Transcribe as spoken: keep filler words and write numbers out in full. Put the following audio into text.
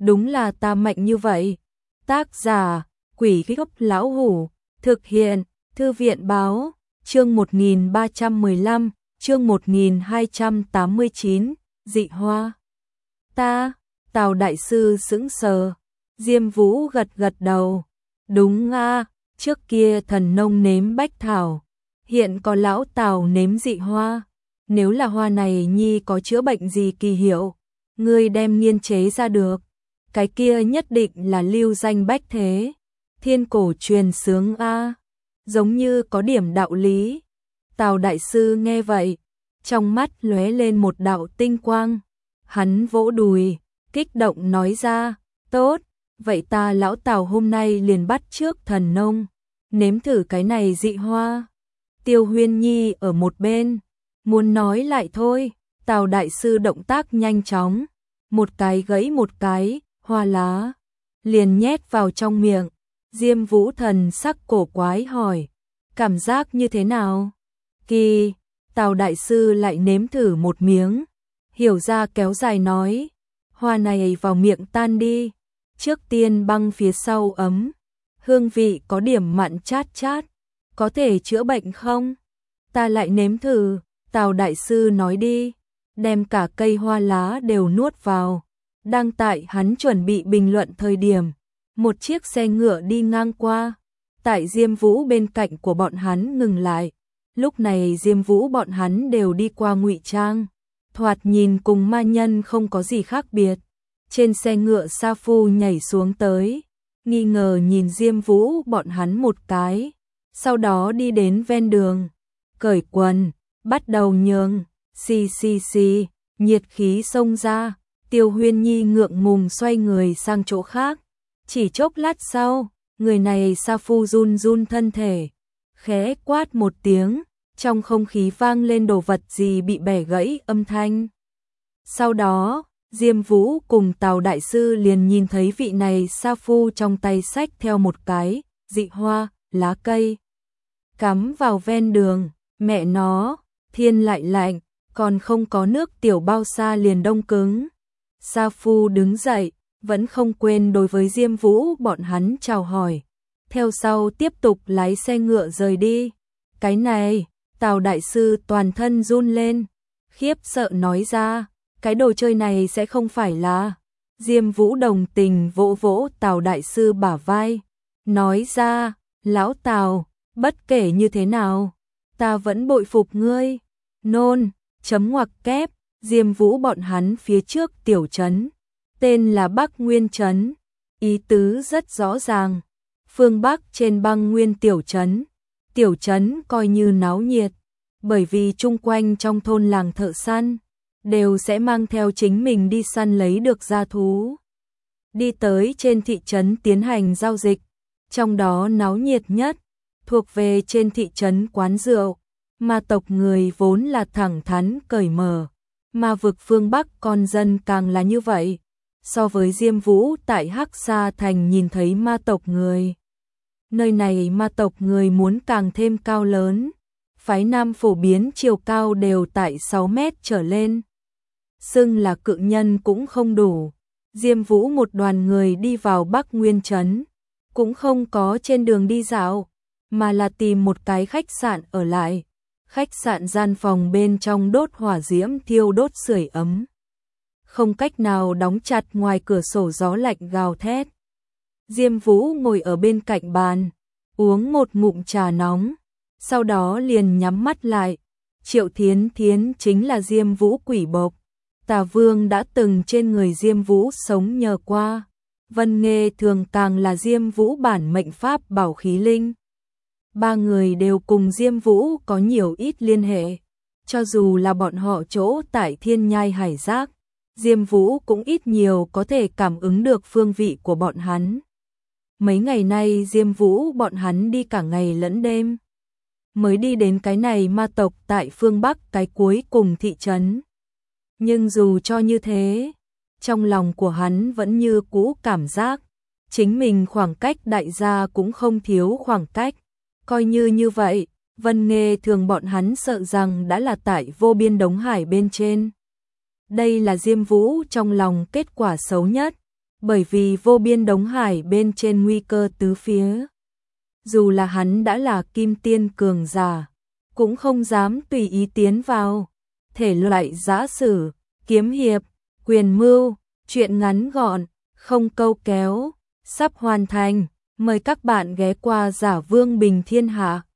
đúng là ta mạnh như vậy. Tác giả, Quỷ Gốc Lão Hủ, thực hiện, Thư viện Báo, chương một nghìn ba trăm mười lăm, chương một nghìn hai trăm tám mươi chín, dị hoa. Ta, Tào đại sư sững sờ, Diêm Vũ gật gật đầu. Đúng a, trước kia thần nông nếm bách thảo, hiện có lão Tào nếm dị hoa. Nếu là hoa này nhi có chữa bệnh gì kỳ hiệu, ngươi đem nghiên chế ra được, cái kia nhất định là lưu danh bách thế, thiên cổ truyền sướng a, giống như có điểm đạo lý. Tào đại sư nghe vậy, trong mắt lóe lên một đạo tinh quang, hắn vỗ đùi, kích động nói ra, tốt, vậy ta lão Tào hôm nay liền bắt trước thần nông, nếm thử cái này dị hoa. Tiêu Huyên Nhi ở một bên, muốn nói lại thôi, Tào đại sư động tác nhanh chóng, một cái gãy một cái, hoa lá, liền nhét vào trong miệng. Diêm Vũ thần sắc cổ quái hỏi, cảm giác như thế nào? Kỳ, Tào đại sư lại nếm thử một miếng, hiểu ra kéo dài nói, hoa này vào miệng tan đi, trước tiên băng phía sau ấm, hương vị có điểm mặn chát chát, có thể chữa bệnh không? Ta lại nếm thử, Tào đại sư nói đi, đem cả cây hoa lá đều nuốt vào. Đang tại hắn chuẩn bị bình luận thời điểm, một chiếc xe ngựa đi ngang qua, tại Diêm Vũ bên cạnh của bọn hắn ngừng lại. Lúc này Diêm Vũ bọn hắn đều đi qua ngụy trang, thoạt nhìn cùng ma nhân không có gì khác biệt. Trên xe ngựa Sa Phu nhảy xuống tới, nghi ngờ nhìn Diêm Vũ bọn hắn một cái, sau đó đi đến ven đường, cởi quần, bắt đầu nhường, xì xì xì, nhiệt khí xông ra. Tiêu Huyên Nhi ngượng ngùng xoay người sang chỗ khác, chỉ chốc lát sau, người này Sa Phu run run thân thể, khẽ quát một tiếng, trong không khí vang lên đồ vật gì bị bẻ gãy âm thanh. Sau đó, Diêm Vũ cùng Tào đại sư liền nhìn thấy vị này Sa Phu trong tay xách theo một cái dị hoa, lá cây, cắm vào ven đường. Mẹ nó, thiên lại lạnh, còn không có nước tiểu bao xa liền đông cứng. Sa Phu đứng dậy, vẫn không quên đối với Diêm Vũ bọn hắn chào hỏi, theo sau tiếp tục lái xe ngựa rời đi. Cái này, Tào đại sư toàn thân run lên, khiếp sợ nói ra, cái đồ chơi này sẽ không phải là. Diêm Vũ đồng tình vỗ vỗ Tào đại sư bả vai, nói ra, lão Tào, bất kể như thế nào, ta vẫn bội phục ngươi. Nôn, chấm ngoặc kép, Diêm Vũ bọn hắn phía trước tiểu trấn, tên là Bắc Nguyên trấn, ý tứ rất rõ ràng, phương Bắc trên băng nguyên tiểu trấn. Tiểu trấn coi như náo nhiệt, bởi vì chung quanh trong thôn làng thợ săn, đều sẽ mang theo chính mình đi săn lấy được gia thú. Đi tới trên thị trấn tiến hành giao dịch, trong đó náo nhiệt nhất, thuộc về trên thị trấn quán rượu, ma tộc người vốn là thẳng thắn cởi mở. Ma vực phương Bắc con dân càng là như vậy, so với Diêm Vũ tại Hắc Sa Thành nhìn thấy ma tộc người. Nơi này ma tộc người muốn càng thêm cao lớn, phái nam phổ biến chiều cao đều tại sáu mét trở lên. Xưng là cự nhân cũng không đủ. Diêm Vũ một đoàn người đi vào Bắc Nguyên trấn, cũng không có trên đường đi dạo, mà là tìm một cái khách sạn ở lại. Khách sạn gian phòng bên trong đốt hỏa diễm thiêu đốt sưởi ấm, không cách nào đóng chặt, ngoài cửa sổ gió lạnh gào thét. Diêm Vũ ngồi ở bên cạnh bàn, uống một ngụm trà nóng, sau đó liền nhắm mắt lại. Triệu Thiến Thiến chính là Diêm Vũ quỷ bộc, Tà Vương đã từng trên người Diêm Vũ sống nhờ qua, Vân Nghê thường càng là Diêm Vũ bản mệnh pháp bảo khí linh. Ba người đều cùng Diêm Vũ có nhiều ít liên hệ, cho dù là bọn họ chỗ tại Thiên Nhai Hải Giác, Diêm Vũ cũng ít nhiều có thể cảm ứng được phương vị của bọn hắn. Mấy ngày nay Diêm Vũ bọn hắn đi cả ngày lẫn đêm, mới đi đến cái này ma tộc tại phương Bắc cái cuối cùng thị trấn. Nhưng dù cho như thế, trong lòng của hắn vẫn như cũ cảm giác, chính mình khoảng cách đại gia cũng không thiếu khoảng cách. Coi như như vậy, Vân Nghê thường bọn hắn sợ rằng đã là tại vô biên đống hải bên trên. Đây là Diêm Vũ trong lòng kết quả xấu nhất, bởi vì vô biên đống hải bên trên nguy cơ tứ phía. Dù là hắn đã là kim tiên cường giả, cũng không dám tùy ý tiến vào. Thể loại giã sử, kiếm hiệp, quyền mưu, truyện ngắn gọn, không câu kéo, sắp hoàn thành. Mời các bạn ghé qua Giả Vương Bình Thiên Hạ.